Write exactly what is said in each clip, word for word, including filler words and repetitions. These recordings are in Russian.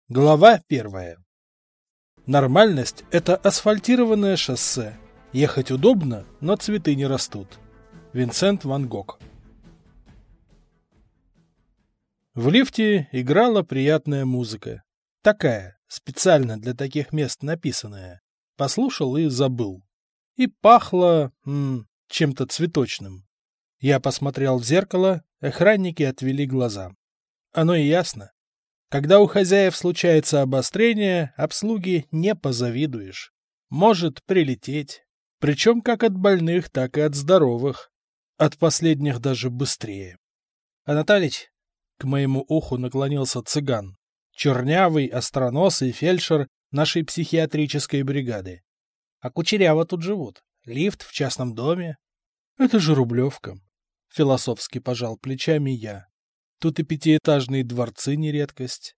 Глава первая. Нормальность – это асфальтированное шоссе. Ехать удобно, но цветы не растут. Винсент ван Гог. В лифте играла приятная музыка. Такая, специально для таких мест написанная. Послушал и забыл. И пахло м, чем-то цветочным. Я посмотрел в зеркало, охранники отвели глаза. Оно и ясно. Когда у хозяев случается обострение, обслуги не позавидуешь. Может прилететь. Причем как от больных, так и от здоровых. От последних даже быстрее. — Анатолич, — к моему уху наклонился цыган, чернявый, остроносый фельдшер нашей психиатрической бригады. — А кучеряво тут живут. Лифт в частном доме. — Это же Рублевка. Философски пожал плечами я. Тут и пятиэтажные дворцы не редкость.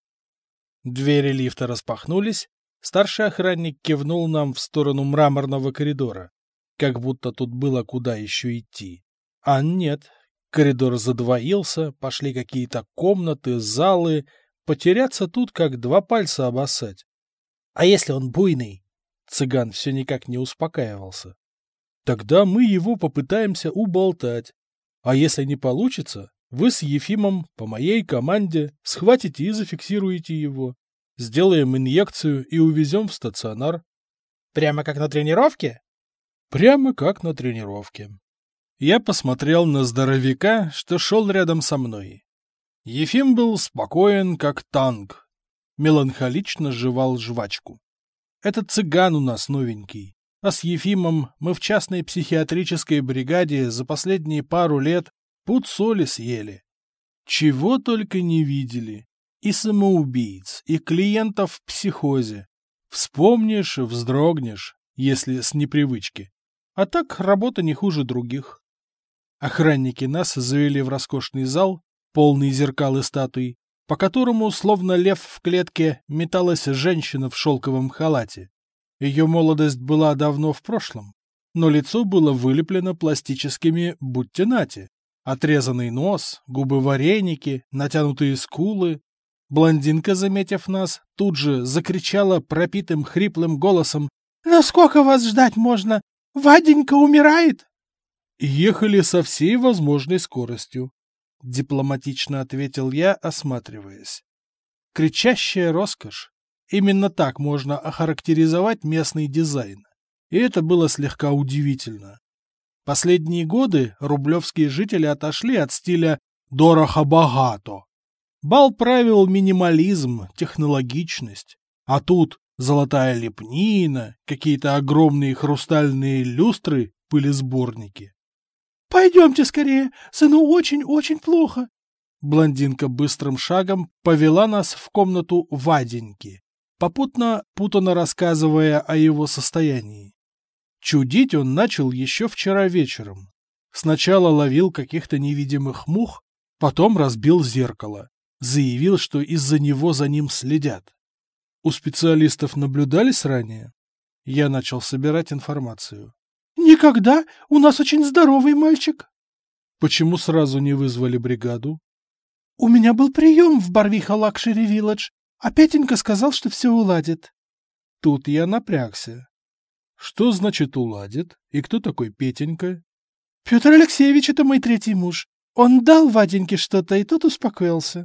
Двери лифта распахнулись, старший охранник кивнул нам в сторону мраморного коридора, как будто тут было куда еще идти. А нет, коридор задвоился, пошли какие-то комнаты, залы, потеряться тут как два пальца обоссать. А если он буйный? Цыган все никак не успокаивался. Тогда мы его попытаемся уболтать. А если не получится, вы с Ефимом по моей команде схватите и зафиксируете его. Сделаем инъекцию и увезем в стационар. Прямо как на тренировке? Прямо как на тренировке. Я посмотрел на здоровяка, что шел рядом со мной. Ефим был спокоен, как танк. Меланхолично жевал жвачку. Этот цыган у нас новенький. А с Ефимом мы в частной психиатрической бригаде за последние пару лет пуд соли съели. Чего только не видели. И самоубийц, и клиентов в психозе. Вспомнишь, вздрогнешь, если с непривычки. А так работа не хуже других. Охранники нас завели в роскошный зал, полный зеркал и статуй, по которому, словно лев в клетке, металась женщина в шелковом халате. Ее молодость была давно в прошлом, но лицо было вылеплено пластическими «будьте нати». Отрезанный нос, губы-вареники, натянутые скулы. Блондинка, заметив нас, тут же закричала пропитым хриплым голосом: «Ну сколько вас ждать можно? Ваденька умирает!» Ехали со всей возможной скоростью, дипломатично ответил я, осматриваясь. Кричащая роскошь. Именно так можно охарактеризовать местный дизайн. И это было слегка удивительно. Последние годы рублевские жители отошли от стиля «дорого-богато». Бал правил минимализм, технологичность. А тут золотая лепнина, какие-то огромные хрустальные люстры, пылесборники. «Пойдемте скорее, сыну очень-очень плохо». Блондинка быстрым шагом повела нас в комнату Ваденьки, попутно путанно рассказывая о его состоянии. Чудить он начал еще вчера вечером. Сначала ловил каких-то невидимых мух, потом разбил зеркало. Заявил, что из-за него за ним следят. У специалистов наблюдались ранее? Я начал собирать информацию. Никогда. У нас очень здоровый мальчик. Почему сразу не вызвали бригаду? У меня был прием в Барвиха Лакшери Вилледж, а Петенька сказал, что все уладит. Тут я напрягся. Что значит уладит? И кто такой Петенька? Петр Алексеевич — это мой третий муж. Он дал Ваденьке что-то, и тот успокоился.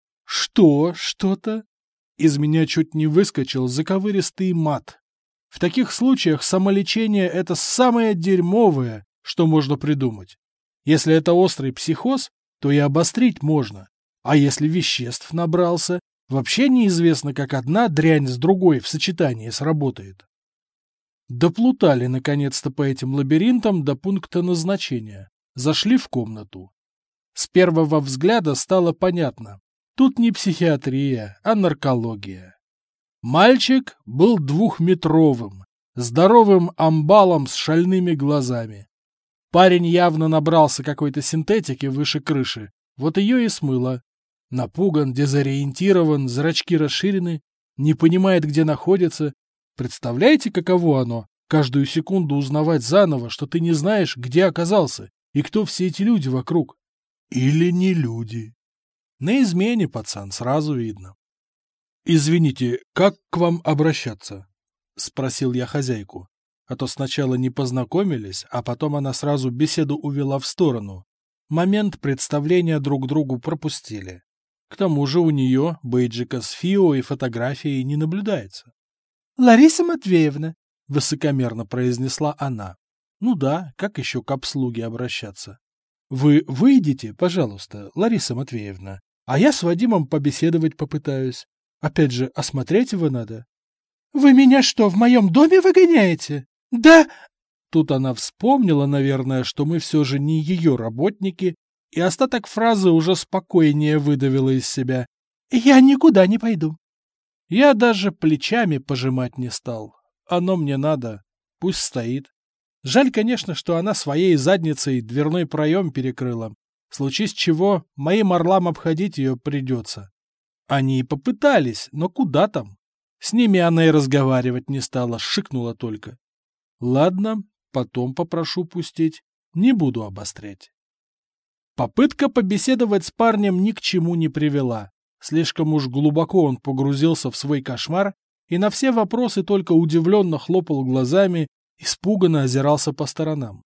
Что что-то? Из меня чуть не выскочил заковыристый мат. В таких случаях самолечение — это самое дерьмовое, что можно придумать. Если это острый психоз, то и обострить можно. А если веществ набрался, вообще неизвестно, как одна дрянь с другой в сочетании сработает. Доплутали, наконец-то, по этим лабиринтам до пункта назначения. Зашли в комнату. С первого взгляда стало понятно. Тут не психиатрия, а наркология. Мальчик был двухметровым, здоровым амбалом с шальными глазами. Парень явно набрался какой-то синтетики выше крыши, вот ее и смыло. Напуган, дезориентирован, зрачки расширены, не понимает, где находится. Представляете, каково оно? Каждую секунду узнавать заново, что ты не знаешь, где оказался и кто все эти люди вокруг. Или не люди. На измене, пацан, сразу видно. «Извините, как к вам обращаться?» — спросил я хозяйку. А то сначала не познакомились, а потом она сразу беседу увела в сторону. Момент представления друг другу пропустили. К тому же у нее бейджика с ФИО и фотографией не наблюдается. «Лариса Матвеевна», — высокомерно произнесла она. «Ну да, как еще к обслуге обращаться? Вы выйдите, пожалуйста, Лариса Матвеевна, а я с Вадимом побеседовать попытаюсь. Опять же, осмотреть его надо». «Вы меня что, в моем доме выгоняете? Да...» Тут она вспомнила, наверное, что мы все же не ее работники, и остаток фразы уже спокойнее выдавила из себя. «Я никуда не пойду». Я даже плечами пожимать не стал. Оно мне надо. Пусть стоит. Жаль, конечно, что она своей задницей дверной проем перекрыла. Случись чего, моим орлам обходить ее придется. Они и попытались, но куда там? С ними она и разговаривать не стала, шикнула только. Ладно, потом попрошу пустить. Не буду обострять. Попытка побеседовать с парнем ни к чему не привела. Слишком уж глубоко он погрузился в свой кошмар и на все вопросы только удивленно хлопал глазами, испуганно озирался по сторонам.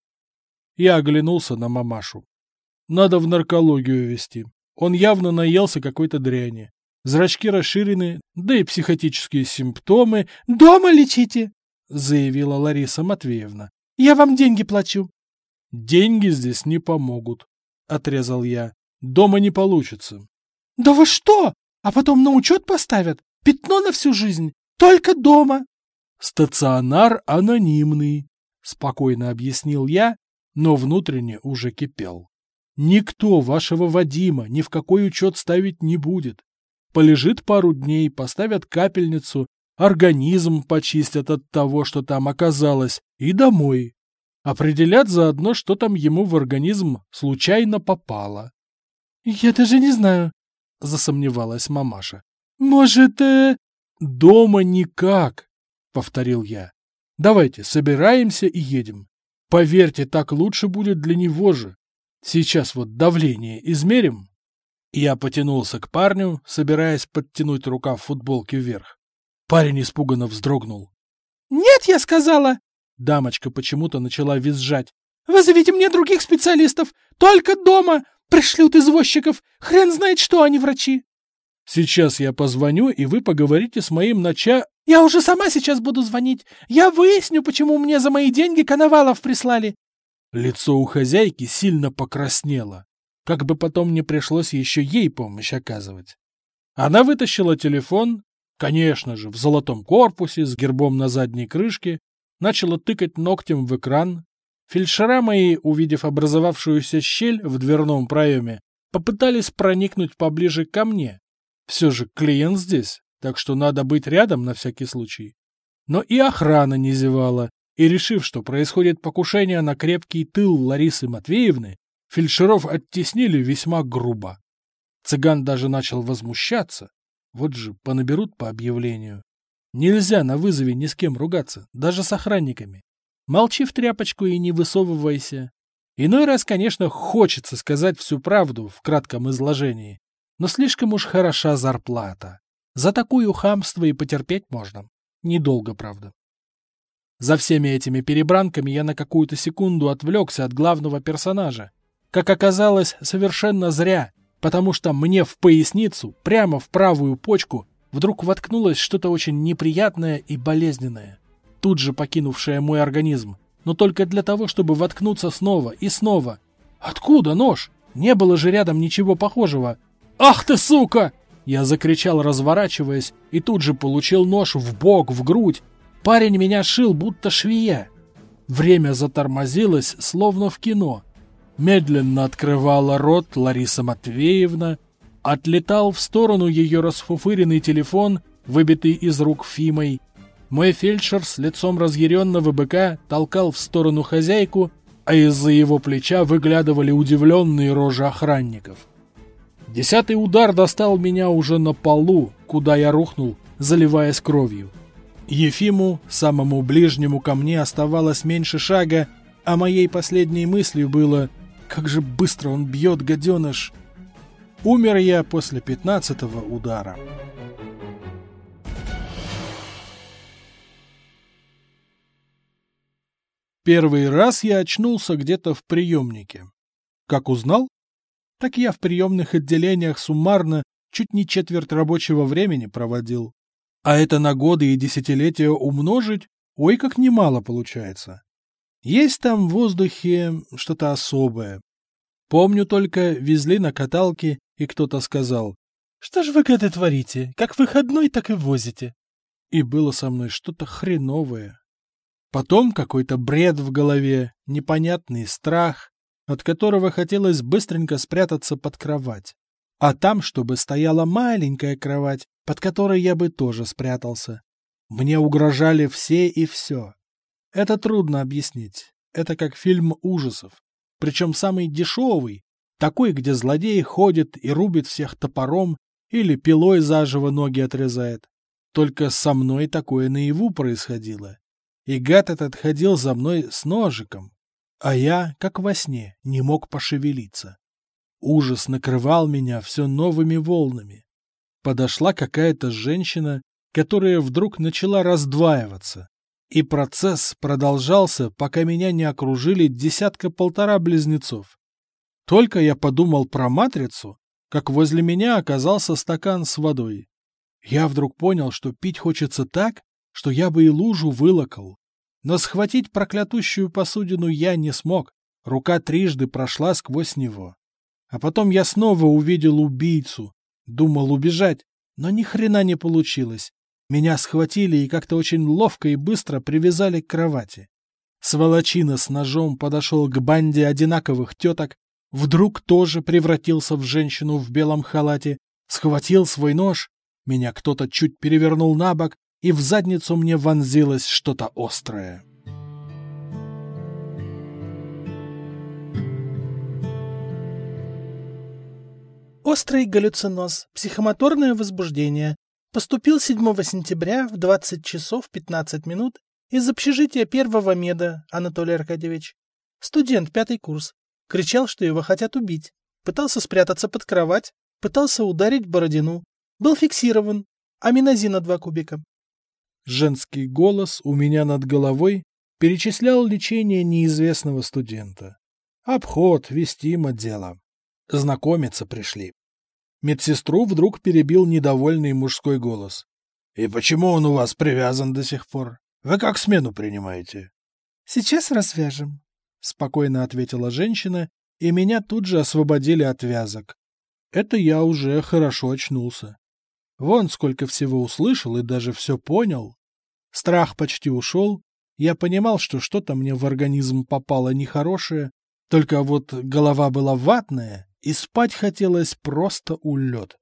Я оглянулся на мамашу. Надо в наркологию везти. Он явно наелся какой-то дряни. Зрачки расширены, да и психотические симптомы. «Дома лечите!» — заявила Лариса Матвеевна. «Я вам деньги плачу». «Деньги здесь не помогут», — отрезал я. «Дома не получится». «Да вы что? А потом на учет поставят? Пятно на всю жизнь? Только дома!» «Стационар анонимный», — спокойно объяснил я, но внутренне уже кипел. «Никто вашего Вадима ни в какой учет ставить не будет. Полежит пару дней, поставят капельницу, организм почистят от того, что там оказалось, и домой. Определят заодно, что там ему в организм случайно попало». «Я даже не знаю», — засомневалась мамаша. «Может, э...» «Дома никак», — повторил я. «Давайте, собираемся и едем. Поверьте, так лучше будет для него же. Сейчас вот давление измерим». Я потянулся к парню, собираясь подтянуть рукав футболки вверх. Парень испуганно вздрогнул. «Нет, я сказала!» Дамочка почему-то начала визжать. «Вызовите мне других специалистов! Только дома! Пришлют извозчиков! Хрен знает, что они врачи!» «Сейчас я позвоню, и вы поговорите с моим нача...» «Я уже сама сейчас буду звонить! Я выясню, почему мне за мои деньги Коновалов прислали!» Лицо у хозяйки сильно покраснело. Как бы потом не пришлось еще ей помощь оказывать. Она вытащила телефон, конечно же, в золотом корпусе, с гербом на задней крышке, начала тыкать ногтем в экран. Фельдшера мои, увидев образовавшуюся щель в дверном проеме, попытались проникнуть поближе ко мне. Все же клиент здесь, так что надо быть рядом на всякий случай. Но и охрана не зевала, и, решив, что происходит покушение на крепкий тыл Ларисы Матвеевны, фельдшеров оттеснили весьма грубо. Цыган даже начал возмущаться. Вот же понаберут по объявлению. Нельзя на вызове ни с кем ругаться, даже с охранниками. Молчи в тряпочку и не высовывайся. Иной раз, конечно, хочется сказать всю правду в кратком изложении, но слишком уж хороша зарплата. За такую хамство и потерпеть можно. Недолго, правда. За всеми этими перебранками я на какую-то секунду отвлекся от главного персонажа. Как оказалось, совершенно зря, потому что мне в поясницу, прямо в правую почку, вдруг воткнулось что-то очень неприятное и болезненное, тут же покинувшее мой организм, но только для того, чтобы воткнуться снова и снова. Откуда нож? Не было же рядом ничего похожего. «Ах ты, сука!» Я закричал, разворачиваясь, и тут же получил нож в бок, в грудь. Парень меня шил, будто швея. Время затормозилось, словно в кино. Медленно открывала рот Лариса Матвеевна, отлетал в сторону ее расфуфыренный телефон, выбитый из рук Фимой. Мой фельдшер с лицом разъяренного быка толкал в сторону хозяйку, а из-за его плеча выглядывали удивленные рожи охранников. Десятый удар достал меня уже на полу, куда я рухнул, заливаясь кровью. Ефиму, самому ближнему ко мне, оставалось меньше шага, а моей последней мыслью было: как же быстро он бьет, гаденыш! Умер я после пятнадцатого удара. Первый раз я очнулся где-то в приемнике. Как узнал? Так я в приемных отделениях суммарно чуть не четверть рабочего времени проводил. А это на годы и десятилетия умножить, ой, как немало получается. Есть там в воздухе что-то особое. Помню только, везли на каталке, и кто-то сказал: «Что ж вы, гады, творите? Как выходной, так и возите». И было со мной что-то хреновое. Потом какой-то бред в голове, непонятный страх, от которого хотелось быстренько спрятаться под кровать. А там, чтобы стояла маленькая кровать, под которой я бы тоже спрятался. Мне угрожали все и все. Это трудно объяснить. Это как фильм ужасов. Причем самый дешевый, такой, где злодей ходит и рубит всех топором или пилой заживо ноги отрезает. Только со мной такое наяву происходило. И гад этот ходил за мной с ножиком, а я, как во сне, не мог пошевелиться. Ужас накрывал меня все новыми волнами. Подошла какая-то женщина, которая вдруг начала раздваиваться. И процесс продолжался, пока меня не окружили десятка-полтора близнецов. Только я подумал про матрицу, как возле меня оказался стакан с водой. Я вдруг понял, что пить хочется так, что я бы и лужу вылокал. Но схватить проклятущую посудину я не смог, рука трижды прошла сквозь него. А потом я снова увидел убийцу, думал убежать, но ни хрена не получилось. Меня схватили и как-то очень ловко и быстро привязали к кровати. Сволочина с ножом подошел к банде одинаковых теток, вдруг тоже превратился в женщину в белом халате, схватил свой нож, меня кто-то чуть перевернул на бок, и в задницу мне вонзилось что-то острое. Острый галлюциноз, психомоторное возбуждение. Поступил седьмого сентября в двадцать часов пятнадцать минут из общежития первого меда, Анатолий Аркадьевич. Студент, пятый курс. Кричал, что его хотят убить. Пытался спрятаться под кровать, пытался ударить Бородину. Был фиксирован. Аминозина два кубика. Женский голос у меня над головой перечислял лечение неизвестного студента. Обход, вестимо дело. Знакомиться пришли. Медсестру вдруг перебил недовольный мужской голос. — И почему он у вас привязан до сих пор? Вы как смену принимаете? — Сейчас развяжем, — спокойно ответила женщина, и меня тут же освободили от вязок. Это я уже хорошо очнулся. Вон сколько всего услышал и даже все понял. Страх почти ушел. Я понимал, что что-то мне в организм попало нехорошее, только вот голова была ватная, и спать хотелось просто улет.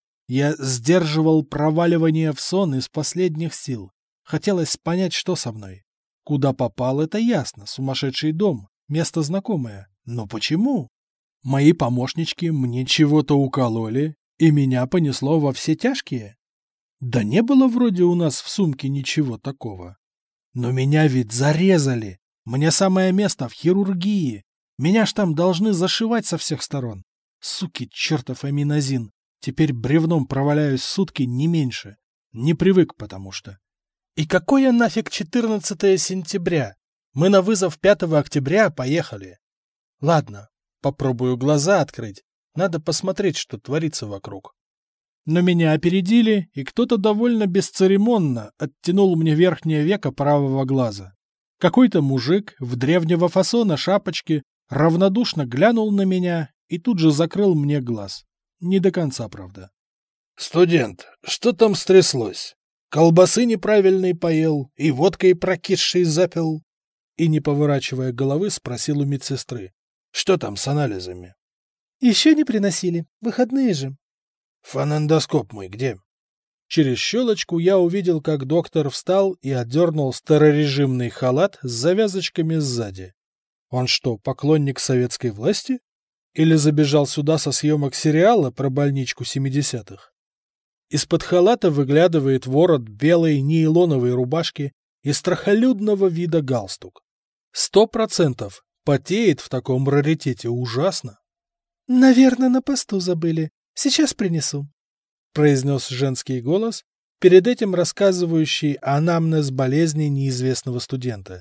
Я сдерживал проваливание в сон из последних сил. Хотелось понять, что со мной. Куда попал, это ясно, сумасшедший дом, место знакомое. Но почему? Мои помощнички мне чего-то укололи, и меня понесло во все тяжкие. Да не было вроде у нас в сумке ничего такого. Но меня ведь зарезали. Мне самое место в хирургии. Меня ж там должны зашивать со всех сторон. Суки, чертов аминозин. Теперь бревном проваляюсь сутки не меньше. Не привык, потому что. И какое нафиг четырнадцатое сентября? Мы на вызов пятого октября поехали. Ладно, попробую глаза открыть. Надо посмотреть, что творится вокруг. Но меня опередили, и кто-то довольно бесцеремонно оттянул мне верхнее веко правого глаза. Какой-то мужик в древнего фасона шапочке равнодушно глянул на меня и тут же закрыл мне глаз. Не до конца, правда. — Студент, что там стряслось? Колбасы неправильной поел и водкой прокисшей запил? И, не поворачивая головы, спросил у медсестры. — Что там с анализами? — Еще не приносили. Выходные же. — Фонендоскоп мой где? Через щелочку я увидел, как доктор встал и отдернул старорежимный халат с завязочками сзади. Он что, поклонник советской власти? Или забежал сюда со съемок сериала про больничку семидесятых? Из-под халата выглядывает ворот белой нейлоновой рубашки и страхолюдного вида галстук. Сто процентов потеет в таком раритете ужасно. — Наверное, на посту забыли. Сейчас принесу, — произнес женский голос, перед этим рассказывающий анамнез болезни неизвестного студента.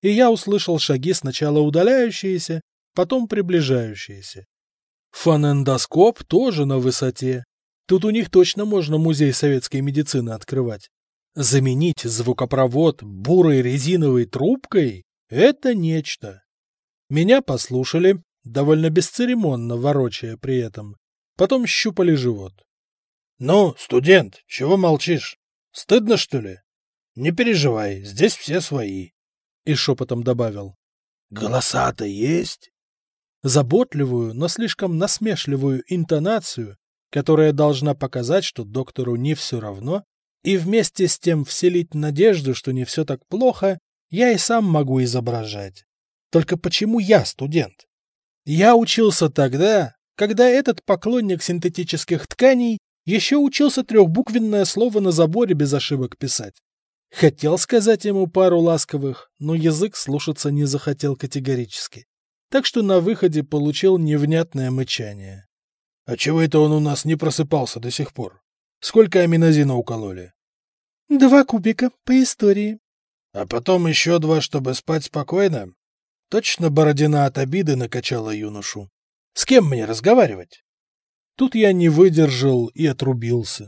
и я услышал шаги, сначала удаляющиеся, потом приближающиеся. Фонендоскоп тоже на высоте. Тут у них точно можно музей советской медицины открывать. Заменить звукопровод бурой резиновой трубкой — это нечто. Меня послушали, довольно бесцеремонно ворочая при этом. Потом щупали живот. — Ну, студент, чего молчишь? Стыдно, что ли? Не переживай, здесь все свои. И шепотом добавил. — Голоса-то есть? Заботливую, но слишком насмешливую интонацию, которая должна показать, что доктору не все равно, и вместе с тем вселить надежду, что не все так плохо, я и сам могу изображать. Только почему я студент? Я учился тогда, когда этот поклонник синтетических тканей еще учился трехбуквенное слово на заборе без ошибок писать. Хотел сказать ему пару ласковых, но язык слушаться не захотел категорически. Так что на выходе получил невнятное мычание. — А чего это он у нас не просыпался до сих пор? Сколько аминозина укололи? — Два кубика по истории. — А потом еще два, чтобы спать спокойно? Точно Бородина от обиды накачала юношу. С кем мне разговаривать? Тут я не выдержал и отрубился.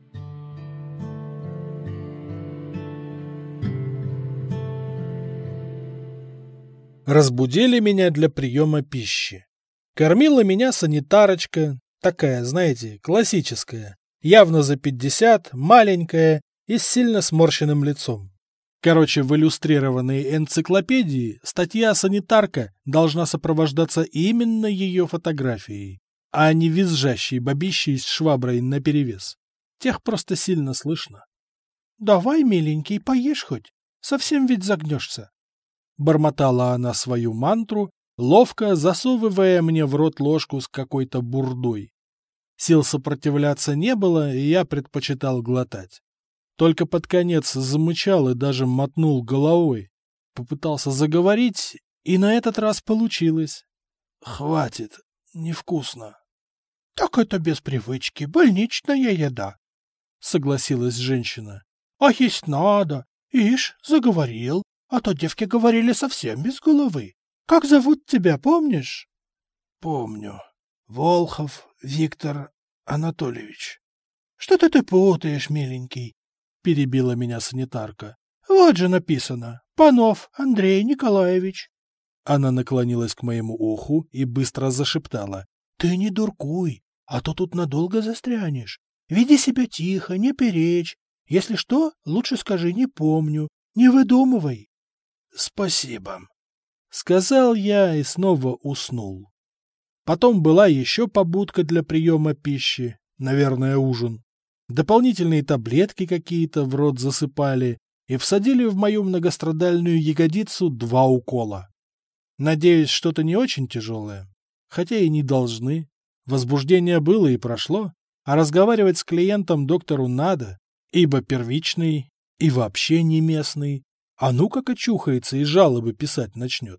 Разбудили меня для приема пищи. Кормила меня санитарочка, такая, знаете, классическая, явно за пятьдесят, маленькая и с сильно сморщенным лицом. Короче, в иллюстрированной энциклопедии статья «Санитарка» должна сопровождаться именно ее фотографией, а не визжащей бабищей с шваброй наперевес. Тех просто сильно слышно. — Давай, миленький, поешь хоть, совсем ведь загнешься. Бормотала она свою мантру, ловко засовывая мне в рот ложку с какой-то бурдой. Сил сопротивляться не было, и я предпочитал глотать. Только под конец замычал и даже мотнул головой. Попытался заговорить, и на этот раз получилось. — Хватит, невкусно. — Так это без привычки, больничная еда, — согласилась женщина. — А есть надо. Ишь, заговорил, а то девки говорили совсем без головы. Как зовут тебя, помнишь? — Помню. Волхов Виктор Анатольевич. — Что-то ты путаешь, миленький, — перебила меня санитарка. — Вот же написано. Панов Андрей Николаевич. Она наклонилась к моему уху и быстро зашептала. — Ты не дуркуй, а то тут надолго застрянешь. Веди себя тихо, не перечь. Если что, лучше скажи «не помню». Не выдумывай. — Спасибо, — сказал я и снова уснул. Потом была еще побудка для приема пищи, наверное, ужин. Дополнительные таблетки какие-то в рот засыпали и всадили в мою многострадальную ягодицу два укола. Надеюсь, что-то не очень тяжелое, хотя и не должны. Возбуждение было и прошло, а разговаривать с клиентом доктору надо, ибо первичный и вообще не местный, а ну как очухается и жалобы писать начнет.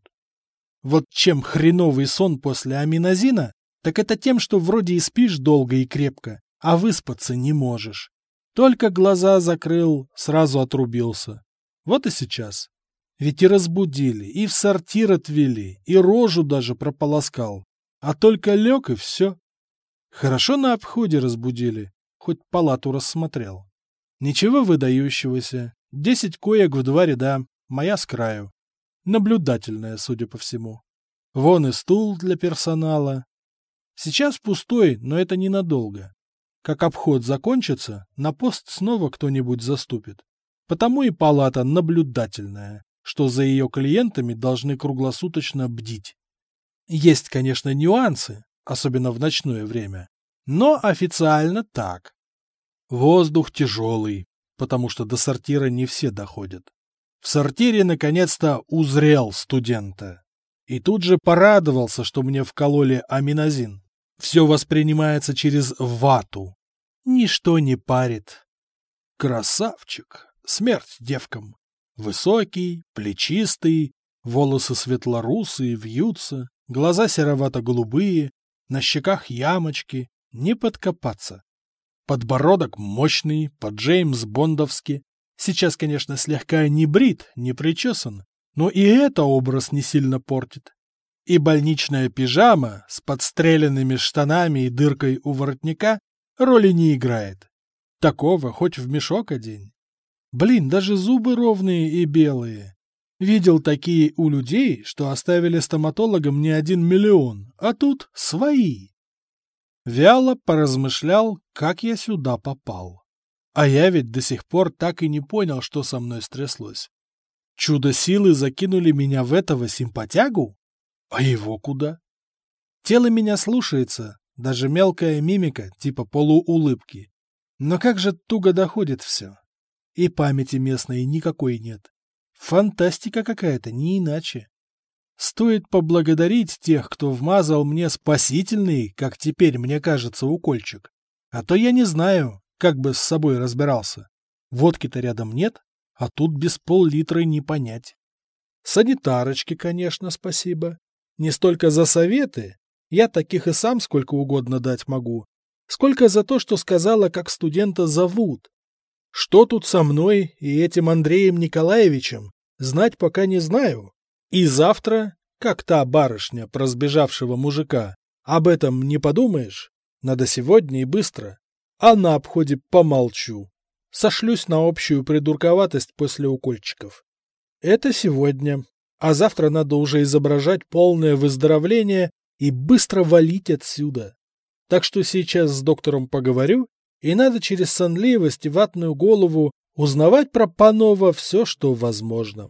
Вот чем хреновый сон после аминозина, так это тем, что вроде и спишь долго и крепко, а выспаться не можешь. Только глаза закрыл, сразу отрубился. Вот и сейчас. Ведь и разбудили, и в сортир отвели, и рожу даже прополоскал. А только лег и все. Хорошо на обходе разбудили, хоть палату рассмотрел. Ничего выдающегося. Десять коек в два ряда, моя с краю. Наблюдательная, судя по всему. Вон и стул для персонала. Сейчас пустой, но это ненадолго. Как обход закончится, на пост снова кто-нибудь заступит. Потому и палата наблюдательная, что за ее клиентами должны круглосуточно бдить. Есть, конечно, нюансы, особенно в ночное время, но официально так. Воздух тяжелый, потому что до сортира не все доходят. В сортире наконец-то узрел студента. И тут же порадовался, что мне вкололи аминозин. Все воспринимается через вату. Ничто не парит. Красавчик. Смерть девкам. Высокий, плечистый, волосы светлорусые, вьются, глаза серовато-голубые, на щеках ямочки, не подкопаться. Подбородок мощный, по-джеймс-бондовски. Сейчас, конечно, слегка не брит, не причесан, Но и это образ не сильно портит. И больничная пижама с подстреленными штанами и дыркой у воротника роли не играет. Такого хоть в мешок одень. Блин, даже зубы ровные и белые. Видел такие у людей, что оставили стоматологам не один миллион, а тут свои. Вяло поразмышлял, как я сюда попал. А я ведь до сих пор так и не понял, что со мной стряслось. Чудо-силы закинули меня в этого симпатягу? А его куда? Тело меня слушается, даже мелкая мимика, типа полуулыбки. Но как же туго доходит все. И памяти местной никакой нет. Фантастика какая-то, не иначе. Стоит поблагодарить тех, кто вмазал мне спасительный, как теперь мне кажется, укольчик. А то я не знаю, как бы с собой разбирался. Водки-то рядом нет, а тут без пол-литра не понять. Санитарочке, конечно, спасибо. Не столько за советы, я таких и сам сколько угодно дать могу, сколько за то, что сказала, как студента зовут. Что тут со мной и этим Андреем Николаевичем, знать пока не знаю. И завтра, как та барышня про сбежавшего мужика, об этом не подумаешь? Надо сегодня и быстро. А на обходе помолчу. Сошлюсь на общую придурковатость после укольчиков. Это сегодня. А завтра надо уже изображать полное выздоровление и быстро валить отсюда. Так что сейчас с доктором поговорю, и надо через сонливость и ватную голову узнавать про Панова все, что возможно.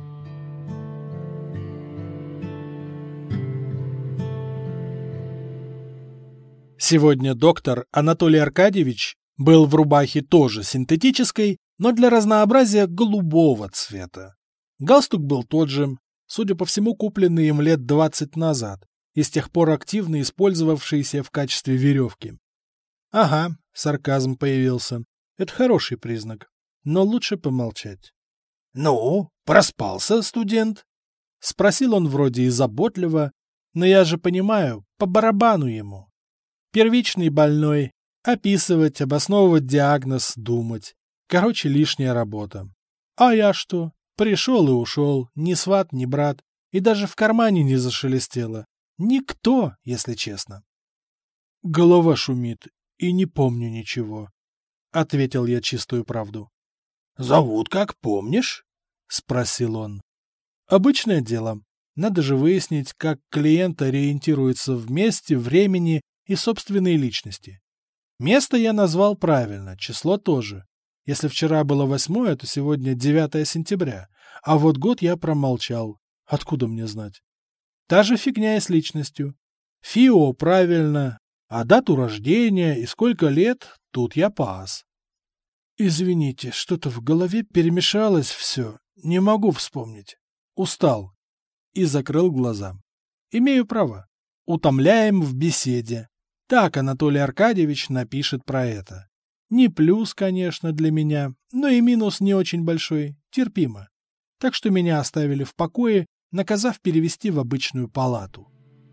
Сегодня доктор Анатолий Аркадьевич был в рубахе тоже синтетической, но для разнообразия голубого цвета. Галстук был тот же, судя по всему, купленный им лет двадцать назад и с тех пор активно использовавшийся в качестве веревки. Ага, сарказм появился. Это хороший признак, но лучше помолчать. — Ну, проспался, студент? — спросил он вроде и заботливо, но я же понимаю, по барабану ему. Первичный больной, описывать, обосновывать диагноз, думать. Короче, лишняя работа. А я что? Пришел и ушел, ни сват, ни брат, и даже в кармане не зашелестело. Никто, если честно. Голова шумит, и не помню ничего, — ответил я чистую правду. — Зовут как помнишь? — спросил он. — Обычное дело. Надо же выяснить, как клиент ориентируется в месте, времени и собственной личности. Место я назвал правильно, число тоже. Если вчера было восьмое, то сегодня девятое сентября, а вот год я промолчал. Откуда мне знать? Та же фигня и с личностью. ФИО правильно, а дату рождения и сколько лет тут я пас. Извините, что-то в голове перемешалось все, не могу вспомнить. Устал. И закрыл глаза. Имею право. Утомляем в беседе. Так Анатолий Аркадьевич напишет про это. Не плюс, конечно, для меня, но и минус не очень большой, терпимо. Так что меня оставили в покое, наказав перевести в обычную палату.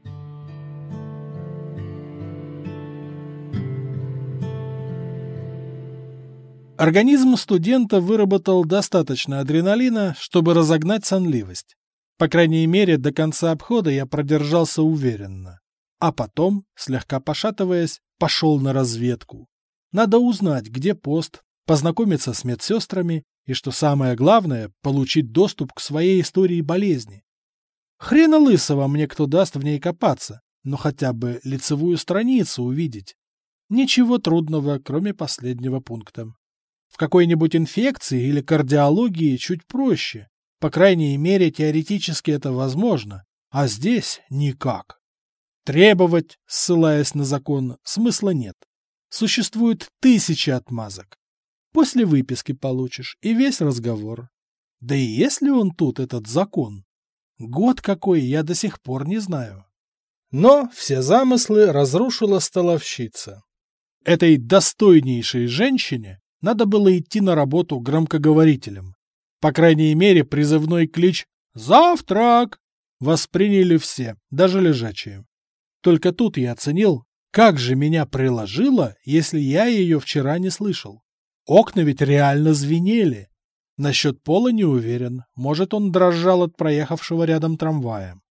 Организм студента выработал достаточно адреналина, чтобы разогнать сонливость. По крайней мере, до конца обхода я продержался уверенно. А потом, слегка пошатываясь, пошел на разведку. Надо узнать, где пост, познакомиться с медсестрами и, что самое главное, получить доступ к своей истории болезни. Хрена лысого мне кто даст в ней копаться, но хотя бы лицевую страницу увидеть. Ничего трудного, кроме последнего пункта. В какой-нибудь инфекции или кардиологии чуть проще. По крайней мере, теоретически это возможно, а здесь никак. Требовать, ссылаясь на закон, смысла нет. Существует тысячи отмазок. После выписки получишь, и весь разговор. Да и есть ли он тут, этот закон? Год какой, я до сих пор не знаю. Но все замыслы разрушила столовщица. Этой достойнейшей женщине надо было идти на работу громкоговорителем. По крайней мере, призывной клич «Завтрак!» восприняли все, даже лежачие. Только тут я оценил, как же меня приложило, если я ее вчера не слышал. Окна ведь реально звенели. Насчет пола не уверен, может, он дрожал от проехавшего рядом трамвая.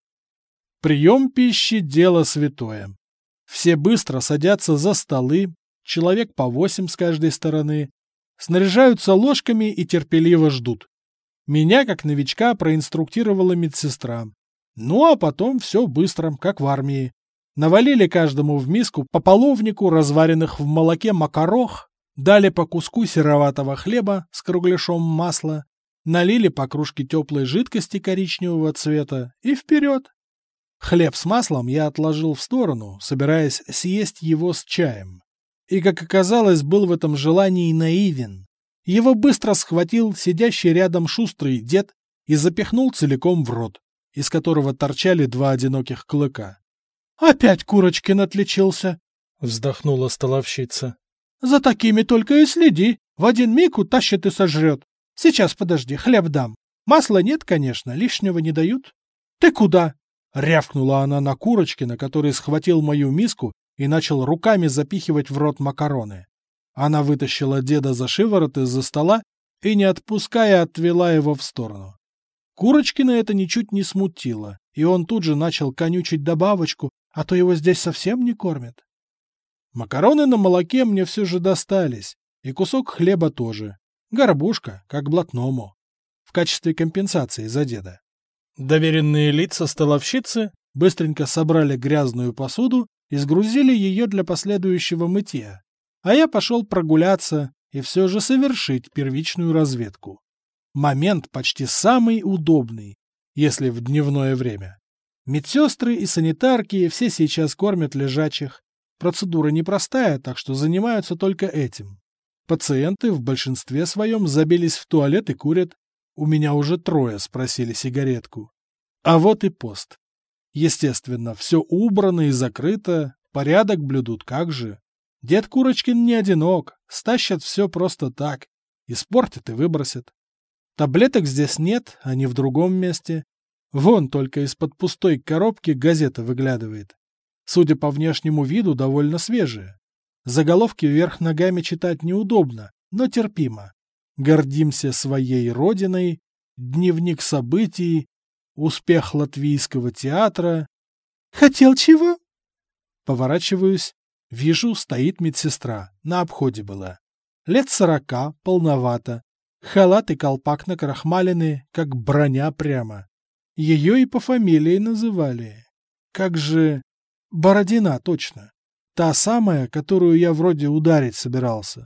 Прием пищи – дело святое. Все быстро садятся за столы, человек по восемь с каждой стороны, снаряжаются ложками и терпеливо ждут. Меня, как новичка, проинструктировала медсестра. Ну, а потом все быстро, как в армии. Навалили каждому в миску по половнику разваренных в молоке макарох, дали по куску сероватого хлеба с кругляшом масла, налили по кружке теплой жидкости коричневого цвета и вперед. Хлеб с маслом я отложил в сторону, собираясь съесть его с чаем. И, как оказалось, был в этом желании наивен. Его быстро схватил сидящий рядом шустрый дед и запихнул целиком в рот, из которого торчали два одиноких клыка. «Опять Курочкин отличился!» — вздохнула столовщица. «За такими только и следи. В один миг утащит и сожрет. Сейчас, подожди, хлеб дам. Масла нет, конечно, лишнего не дают». «Ты куда?» — рявкнула она на Курочкина, который схватил мою миску и начал руками запихивать в рот макароны. Она вытащила деда за шиворот из-за стола и, не отпуская, отвела его в сторону. Курочкина это ничуть не смутило, и он тут же начал конючить добавочку, а то его здесь совсем не кормят. Макароны на молоке мне все же достались, и кусок хлеба тоже. Горбушка, как блатному. В качестве компенсации за деда. Доверенные лица столовщицы быстренько собрали грязную посуду и сгрузили ее для последующего мытья. А я пошел прогуляться и все же совершить первичную разведку. Момент почти самый удобный, если в дневное время. Медсестры и санитарки все сейчас кормят лежачих. Процедура непростая, так что занимаются только этим. Пациенты в большинстве своем забились в туалет и курят. У меня уже трое спросили сигаретку. А вот и пост. Естественно, все убрано и закрыто, порядок блюдут как же. Дед Курочкин не одинок, стащат все просто так. Испортят и выбросят. Таблеток здесь нет, они в другом месте. Вон только из-под пустой коробки газета выглядывает. Судя по внешнему виду, довольно свежая. Заголовки вверх ногами читать неудобно, но терпимо. Гордимся своей родиной, дневник событий, успех латвийского театра. Хотел чего? Поворачиваюсь, вижу, стоит медсестра, на обходе была. Лет сорока, полновато. Халат и колпак накрахмалены, как броня прямо. Ее и по фамилии называли. Как же... Бородина, точно. Та самая, которую я вроде ударить собирался.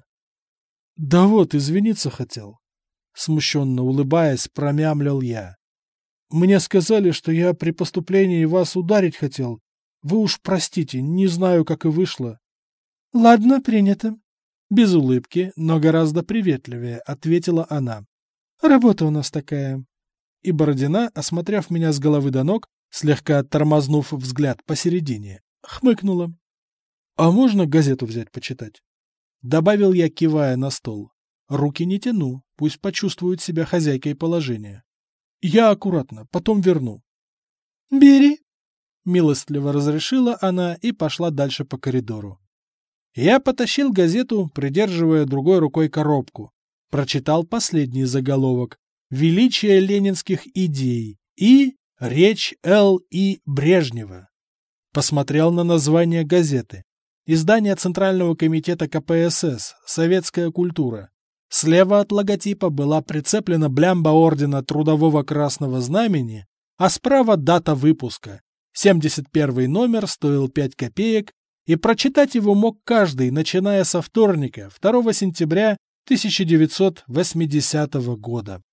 Да вот, извиниться хотел. Смущенно улыбаясь, промямлил я. Мне сказали, что я при поступлении вас ударить хотел. Вы уж простите, не знаю, как и вышло. Ладно, принято. Без улыбки, но гораздо приветливее, ответила она. Работа у нас такая. И Бородина, осмотрев меня с головы до ног, слегка тормознув взгляд посередине, хмыкнула. «А можно газету взять почитать?» Добавил я, кивая на стол. «Руки не тяну, пусть почувствуют себя хозяйкой положения. Я аккуратно, потом верну». «Бери», — милостливо разрешила она и пошла дальше по коридору. Я потащил газету, придерживая другой рукой коробку. Прочитал последний заголовок «Величие ленинских идей» и «Речь Л. И. Брежнева». Посмотрел на название газеты. Издание Центрального комитета ка пэ эс эс «Советская культура». Слева от логотипа была прицеплена блямба ордена Трудового Красного Знамени, а справа дата выпуска. семьдесят первый номер стоил пять копеек, и прочитать его мог каждый, начиная со вторника, второго сентября тысяча девятьсот восьмидесятого года.